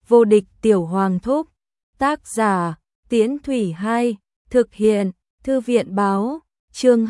Vô địch tiểu hoàng thúc. Tác giả, Tiễn Thủy 2, thực hiện, Thư viện báo, chương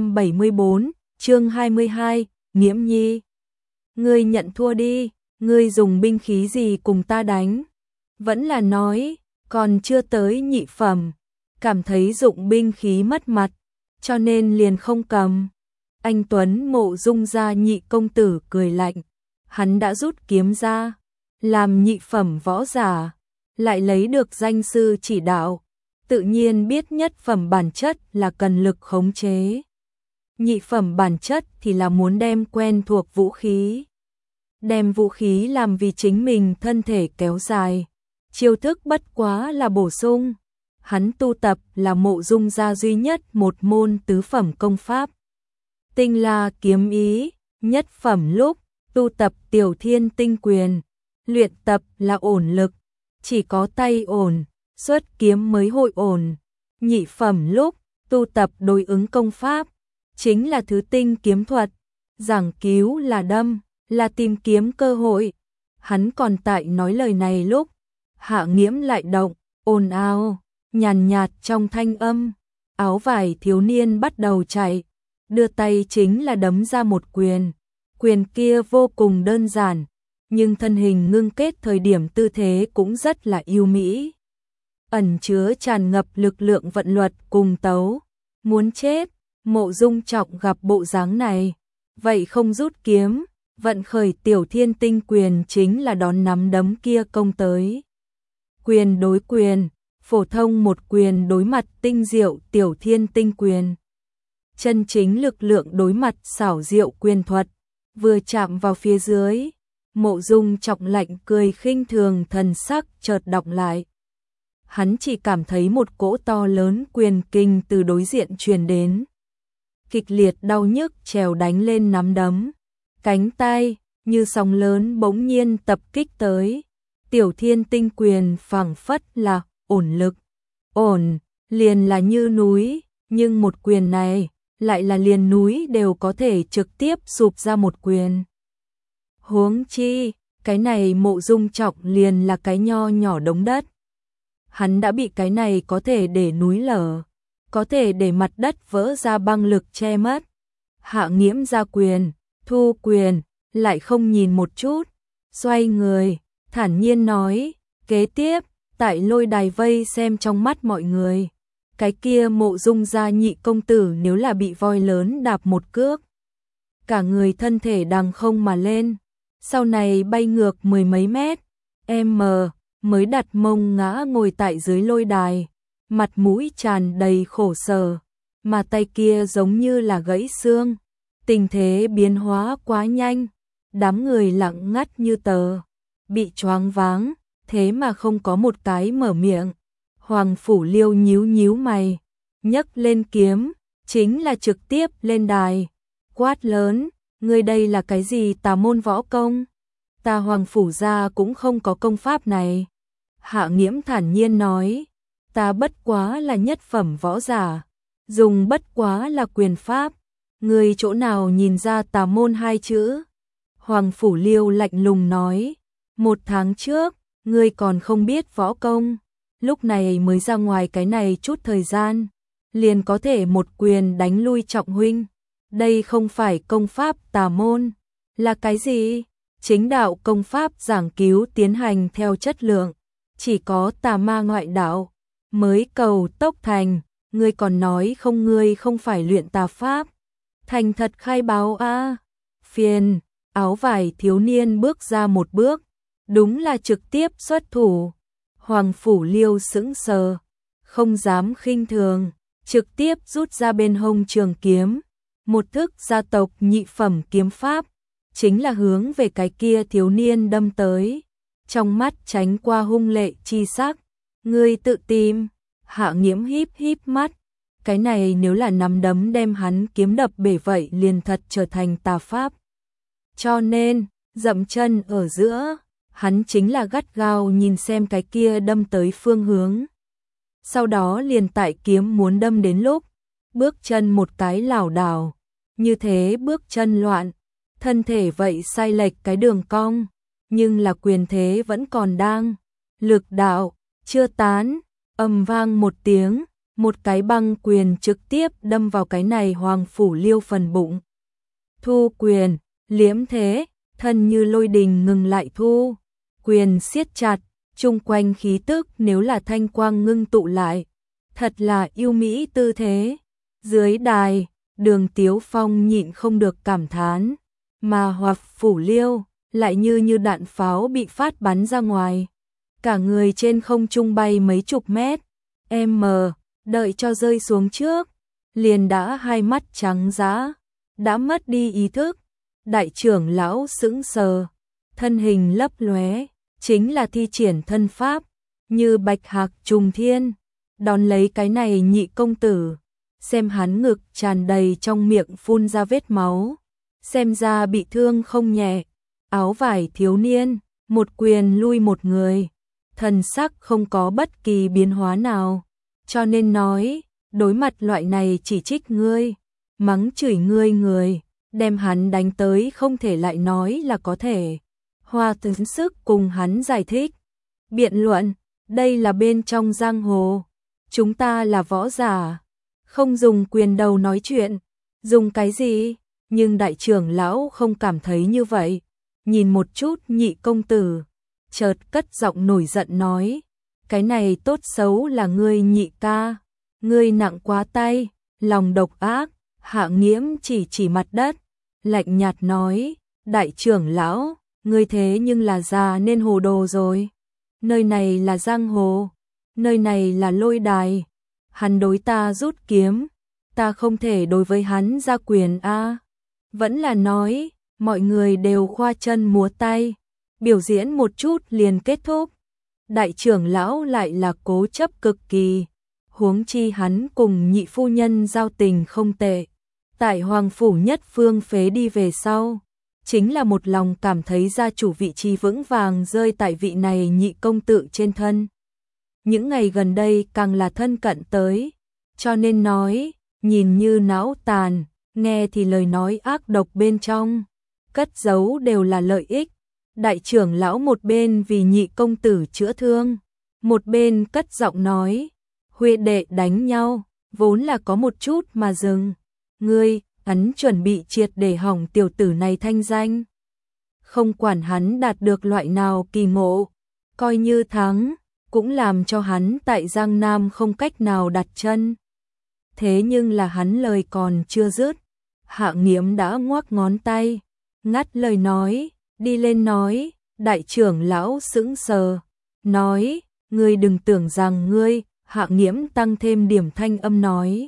274, chương 22, Nghiễm Nhi. Ngươi nhận thua đi, ngươi dùng binh khí gì cùng ta đánh? Vẫn là nói, còn chưa tới nhị phẩm, cảm thấy dụng binh khí mất mặt, cho nên liền không cầm. Anh Tuấn Mộ Dung gia nhị công tử cười lạnh, hắn đã rút kiếm ra, làm nhị phẩm võ giả, lại lấy được danh sư chỉ đạo, tự nhiên biết nhất phẩm bản chất là cần lực khống chế. Nhị phẩm bản chất thì là muốn đem quen thuộc vũ khí, đem vũ khí làm vì chính mình thân thể kéo dài. Chiêu thức bất quá là bổ sung. Hắn tu tập là Mộ Dung gia duy nhất một môn tứ phẩm công pháp. Tinh La kiếm ý, nhất phẩm lúc tu tập Tiểu Thiên tinh quyền, luyện tập là ổn lực, chỉ có tay ổn, xuất kiếm mới hội ổn. Nhị phẩm lúc tu tập đối ứng công pháp, chính là thứ tinh kiếm thuật, giảng cứu là đâm, là tìm kiếm cơ hội. Hắn còn tại nói lời này lúc, Hạ Nghiễm lại động, ồn ào, nhàn nhạt trong thanh âm, áo vải thiếu niên bắt đầu chạy, đưa tay chính là đấm ra một quyền. Quyền kia vô cùng đơn giản, nhưng thân hình ngưng kết thời điểm tư thế cũng rất là yêu mỹ, ẩn chứa tràn ngập lực lượng vận luật cùng tấu. Muốn chết, Mộ Dung Trọng gặp bộ dáng này, vậy không rút kiếm, vận khởi Tiểu Thiên tinh quyền chính là đón nắm đấm kia công tới. Quyền đối quyền, phổ thông một quyền đối mặt tinh diệu Tiểu Thiên tinh quyền. Chân chính lực lượng đối mặt xảo diệu quyền thuật, vừa chạm vào phía dưới, Mộ Dung Trọng lạnh cười khinh thường thần sắc chợt đọc lại. Hắn chỉ cảm thấy một cỗ to lớn quyền kinh từ đối diện truyền đến. Kịch liệt đau nhức trèo đánh lên nắm đấm, cánh tay như sóng lớn bỗng nhiên tập kích tới. Tiểu Thiên tinh quyền phảng phất là ổn lực, ổn liền là như núi, nhưng một quyền này lại là liền núi đều có thể trực tiếp sụp ra một quyền. Huống chi, cái này Mộ Dung Trọng liền là cái nho nhỏ đống đất. Hắn đã bị cái này có thể để núi lở, có thể để mặt đất vỡ ra băng lực che mất. Hạ Nghiễm ra quyền, thu quyền, lại không nhìn một chút, xoay người, thản nhiên nói, kế tiếp, tại lôi đài vây xem trong mắt mọi người. Cái kia Mộ Dung gia nhị công tử nếu là bị voi lớn đạp một cước, cả người thân thể đằng không mà lên, sau này bay ngược mười mấy mét, mới đặt mông ngã ngồi tại dưới lôi đài, mặt mũi tràn đầy khổ sở, mà tay kia giống như là gãy xương. Tình thế biến hóa quá nhanh, đám người lặng ngắt như tờ, bị choáng váng, thế mà không có một cái mở miệng. Hoàng Phủ Liêu nhíu nhíu mày, nhấc lên kiếm, chính là trực tiếp lên đài, quát lớn, ngươi đây là cái gì tà môn võ công? Ta Hoàng Phủ gia cũng không có công pháp này. Hạ Nghiễm thản nhiên nói, ta bất quá là nhất phẩm võ giả, dùng bất quá là quyền pháp, ngươi chỗ nào nhìn ra tà môn hai chữ? Hoàng Phủ Liêu lạnh lùng nói, 1 tháng trước, ngươi còn không biết võ công, lúc này mới ra ngoài cái này chút thời gian, liền có thể một quyền đánh lui Trọng huynh. Đây không phải công pháp tà môn, là cái gì? Chính đạo công pháp giảng cứu tiến hành theo chất lượng, chỉ có tà ma ngoại đạo mới cầu tốc thành, ngươi còn nói không, ngươi không phải luyện tà pháp. Thành thật khai báo a. Phiền, áo vải thiếu niên bước ra một bước, đúng là trực tiếp xuất thủ. Hoàng Phủ Liêu sững sờ, không dám khinh thường, trực tiếp rút ra bên hông trường kiếm, một thức gia tộc nhị phẩm kiếm pháp, chính là hướng về cái kia thiếu niên đâm tới. Trong mắt tránh qua hung lệ chi sắc, ngươi tự tìm. Hạ Nghiễm híp híp mắt, cái này nếu là nắm đấm đem hắn kiếm đập bể vậy liền thật trở thành tà pháp. Cho nên, dậm chân ở giữa, hắn chính là gắt gao nhìn xem cái kia đâm tới phương hướng. Sau đó liền tại kiếm muốn đâm đến lúc, bước chân một cái lảo đảo, như thế bước chân loạn, thân thể vậy sai lệch cái đường cong, nhưng là quyền thế vẫn còn đang, lực đạo, chưa tán, ầm vang một tiếng, một cái băng quyền trực tiếp đâm vào cái này Hoàng Phủ Liêu phần bụng. Thu quyền, liễm thế, thân như lôi đình ngừng lại thu, quyền siết chặt, chung quanh khí tức nếu là thanh quang ngưng tụ lại, thật là yêu mỹ tư thế. Dưới đài, Đường Tiếu Phong nhịn không được cảm thán, mà Hoàng Phủ Liêu lại như đạn pháo bị phát bắn ra ngoài, cả người trên không trung bay mấy chục mét, đợi cho rơi xuống trước, liền đã hai mắt trắng dã, đã mất đi ý thức. Đại trưởng lão sững sờ, thân hình lấp lóe, chính là thi triển thân pháp, như bạch hạc trùng thiên, đón lấy cái này Nhị công tử, xem hắn ngực tràn đầy trong miệng phun ra vết máu, xem ra bị thương không nhẹ, áo vải thiếu niên, một quyền lui một người, thần sắc không có bất kỳ biến hóa nào, cho nên nói, đối mặt loại này chỉ trích ngươi, mắng chửi ngươi người, đem hắn đánh tới không thể lại nói là có thể. Hoa tấn sức cùng hắn giải thích, biện luận, đây là bên trong giang hồ, chúng ta là võ giả, không dùng quyền đầu nói chuyện, dùng cái gì? Nhưng đại trưởng lão không cảm thấy như vậy, nhìn một chút Nhị công tử, chợt cất giọng nổi giận nói, cái này tốt xấu là ngươi Nhị ca, ngươi nặng quá tay, lòng độc ác. Hạ Nghiễm chỉ mặt đất, lạnh nhạt nói, đại trưởng lão, ngươi thế nhưng là già nên hồ đồ rồi. Nơi này là giang hồ, nơi này là lôi đài, hắn đối ta rút kiếm, ta không thể đối với hắn ra quyền a. Vẫn là nói, mọi người đều khoa chân múa tay, biểu diễn một chút liền kết thúc. Đại trưởng lão lại là cố chấp cực kỳ, huống chi hắn cùng Nhị phu nhân giao tình không tệ. Tại Hoàng Phủ Nhất Phương phế đi về sau, chính là một lòng cảm thấy gia chủ vị trí vững vàng rơi tại vị này Nhị công tử trên thân. Những ngày gần đây càng là thân cận tới, cho nên nói, nhìn như não tàn, nghe thì lời nói ác độc bên trong, cất giấu đều là lợi ích. Đại trưởng lão một bên vì Nhị công tử chữa thương, một bên cất giọng nói, huynh đệ đánh nhau, vốn là có một chút mà dừng. Ngươi, hắn chuẩn bị triệt để hỏng tiểu tử này thanh danh. Không quản hắn đạt được loại nào kỳ ngộ, coi như thắng, cũng làm cho hắn tại Giang Nam không cách nào đặt chân. Thế nhưng là hắn lời còn chưa dứt, Hạ Nghiễm đã ngoắc ngón tay, ngắt lời nói, đi lên nói, đại trưởng lão sững sờ, nói, ngươi đừng tưởng rằng ngươi, Hạ Nghiễm tăng thêm điểm thanh âm nói.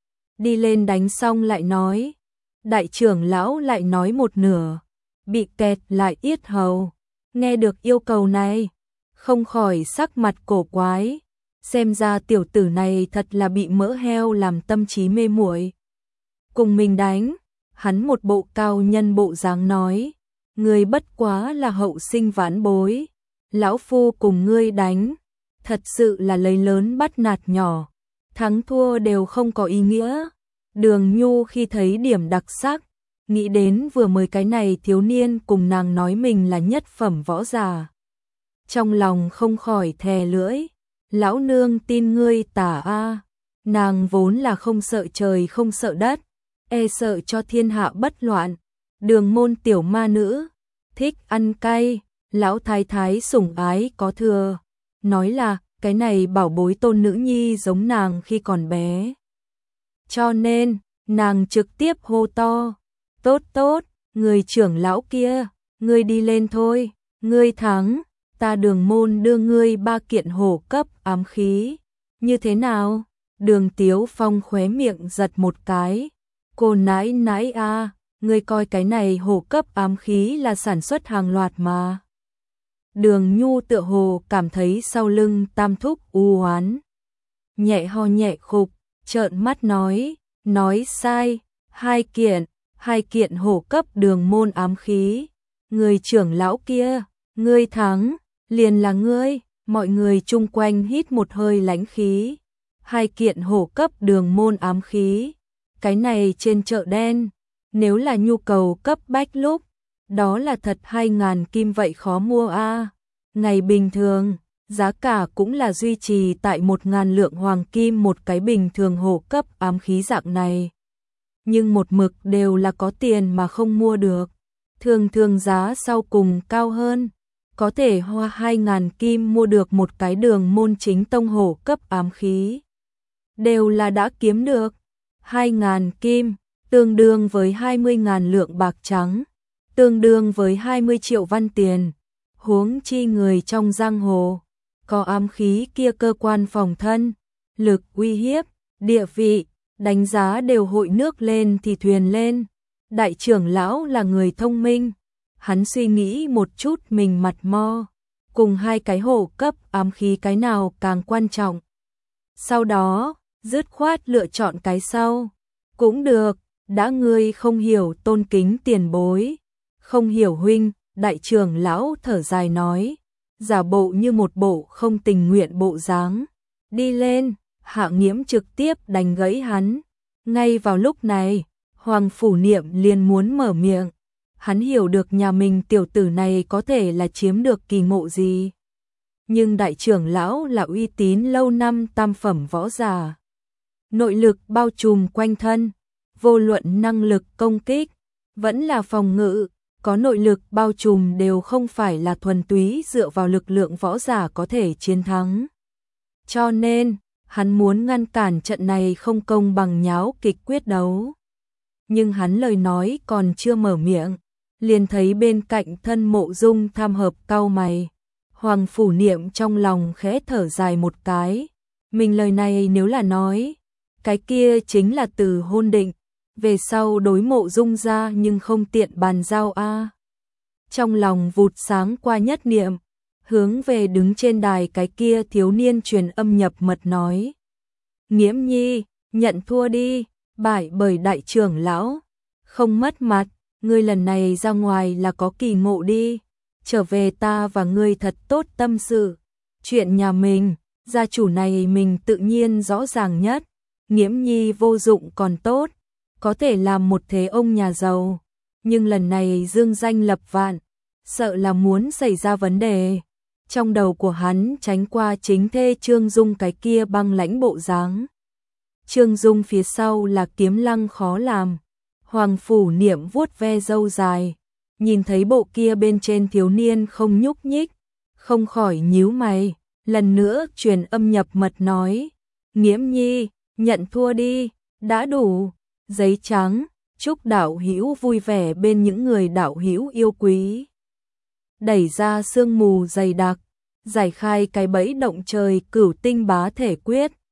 Đi lên đánh xong lại nói, đại trưởng lão lại nói một nửa, bị kẹt lại yết hầu, nghe được yêu cầu này, không khỏi sắc mặt cổ quái, xem ra tiểu tử này thật là bị mỡ heo làm tâm trí mê muội. Cùng mình đánh, hắn một bộ cao nhân bộ dáng nói, ngươi bất quá là hậu sinh vãn bối, lão phu cùng ngươi đánh, thật sự là lấy lớn bắt nạt nhỏ, thắng thua đều không có ý nghĩa. Đường Nhu khi thấy điểm đặc sắc, nghĩ đến vừa mới cái này thiếu niên cùng nàng nói mình là nhất phẩm võ giả. Trong lòng không khỏi thè lưỡi, lão nương tin ngươi tả a. Nàng vốn là không sợ trời không sợ đất, e sợ cho thiên hạ bất loạn. Đường môn tiểu ma nữ, thích ăn cay, lão thái thái sủng ái có thừa. Nói là, cái này bảo bối tôn nữ nhi giống nàng khi còn bé. Cho nên, nàng trực tiếp hô to, tốt tốt, người trưởng lão kia, ngươi đi lên thôi, ngươi thắng, ta Đường môn đưa ngươi 3 kiện hổ cấp ám khí. Như thế nào? Đường Tiếu Phong khóe miệng giật một cái. Cô nãi nãi a, ngươi coi cái này hổ cấp ám khí là sản xuất hàng loạt mà. Đường Nhu tựa hồ cảm thấy sau lưng tam thúc u oán. Nhẹ ho nhẹ khục, trợn mắt nói sai, 2 kiện hổ cấp đường môn ám khí. Người trưởng lão kia, ngươi thắng, liền là ngươi, mọi người chung quanh hít một hơi lãnh khí. 2 kiện hổ cấp đường môn ám khí, cái này trên chợ đen, nếu là nhu cầu cấp bách lúc, đó là thật 2.000 kim vậy khó mua a. Ngày bình thường, giá cả cũng là duy trì tại 1.000 lượng hoàng kim một cái bình thường hộ cấp ám khí dạng này. Nhưng một mực đều là có tiền mà không mua được. Thường thường giá sau cùng cao hơn, có thể hoa 2.000 kim mua được một cái đường môn chính tông hộ cấp ám khí. Đều là đã kiếm được. 2.000 kim, tương đương với 20.000 lượng bạc trắng, tương đương với 20 triệu văn tiền. Huống chi người trong giang hồ, có ám khí kia cơ quan phòng thân, lực uy hiếp, địa vị, đánh giá đều hội nước lên thì thuyền lên. Đại trưởng lão là người thông minh, hắn suy nghĩ một chút mình mặt mo, cùng hai cái hộ cấp ám khí cái nào càng quan trọng. Sau đó, dứt khoát lựa chọn cái sau. Cũng được, đã ngươi không hiểu tôn kính tiền bối, không hiểu huynh, đại trưởng lão thở dài nói, giả bộ như một bộ không tình nguyện bộ dáng. Đi lên, Hạ Nghiễm trực tiếp đánh gãy hắn. Ngay vào lúc này, Hoàng Phủ Niệm liền muốn mở miệng. Hắn hiểu được nhà mình tiểu tử này có thể là chiếm được kỳ ngộ gì. Nhưng đại trưởng lão là uy tín lâu năm tam phẩm võ giả. Nội lực bao trùm quanh thân, vô luận năng lực công kích, vẫn là phòng ngự, có nội lực bao trùm đều không phải là thuần túy dựa vào lực lượng võ giả có thể chiến thắng. Cho nên, hắn muốn ngăn cản trận này không công bằng nháo kịch quyết đấu. Nhưng hắn lời nói còn chưa mở miệng, liền thấy bên cạnh thân Mộ Dung tham hợp cau mày. Hoàng Phủ Niệm trong lòng khẽ thở dài một cái, mình lời này nếu là nói, cái kia chính là từ hôn định, về sau đối Mộ Dung ra nhưng không tiện bàn giao a. Trong lòng vụt sáng qua nhất niệm, hướng về đứng trên đài cái kia thiếu niên truyền âm nhập mật nói. Nghiễm nhi, nhận thua đi, bại bởi đại trưởng lão, không mất mặt, ngươi lần này ra ngoài là có kỳ ngộ đi, trở về ta và ngươi thật tốt tâm sự. Chuyện nhà mình, gia chủ này mình tự nhiên rõ ràng nhất, Nghiễm nhi vô dụng còn tốt, có thể làm một thế ông nhà giàu, nhưng lần này dương danh lập vạn, sợ là muốn xảy ra vấn đề. Trong đầu của hắn tránh qua chính thê Trương Dung cái kia băng lãnh bộ dáng. Trương Dung phía sau là Kiếm Lăng khó làm. Hoàng Phủ Niệm vuốt ve râu dài, nhìn thấy bộ kia bên trên thiếu niên không nhúc nhích, không khỏi nhíu mày, lần nữa truyền âm nhập mật nói, Nghiễm nhi, nhận thua đi, đã đủ. Giấy trắng, chúc đạo hữu vui vẻ bên những người đạo hữu yêu quý. Đẩy ra sương mù dày đặc, giải khai cái bẫy động trời Cửu Tinh Bá Thể Quyết.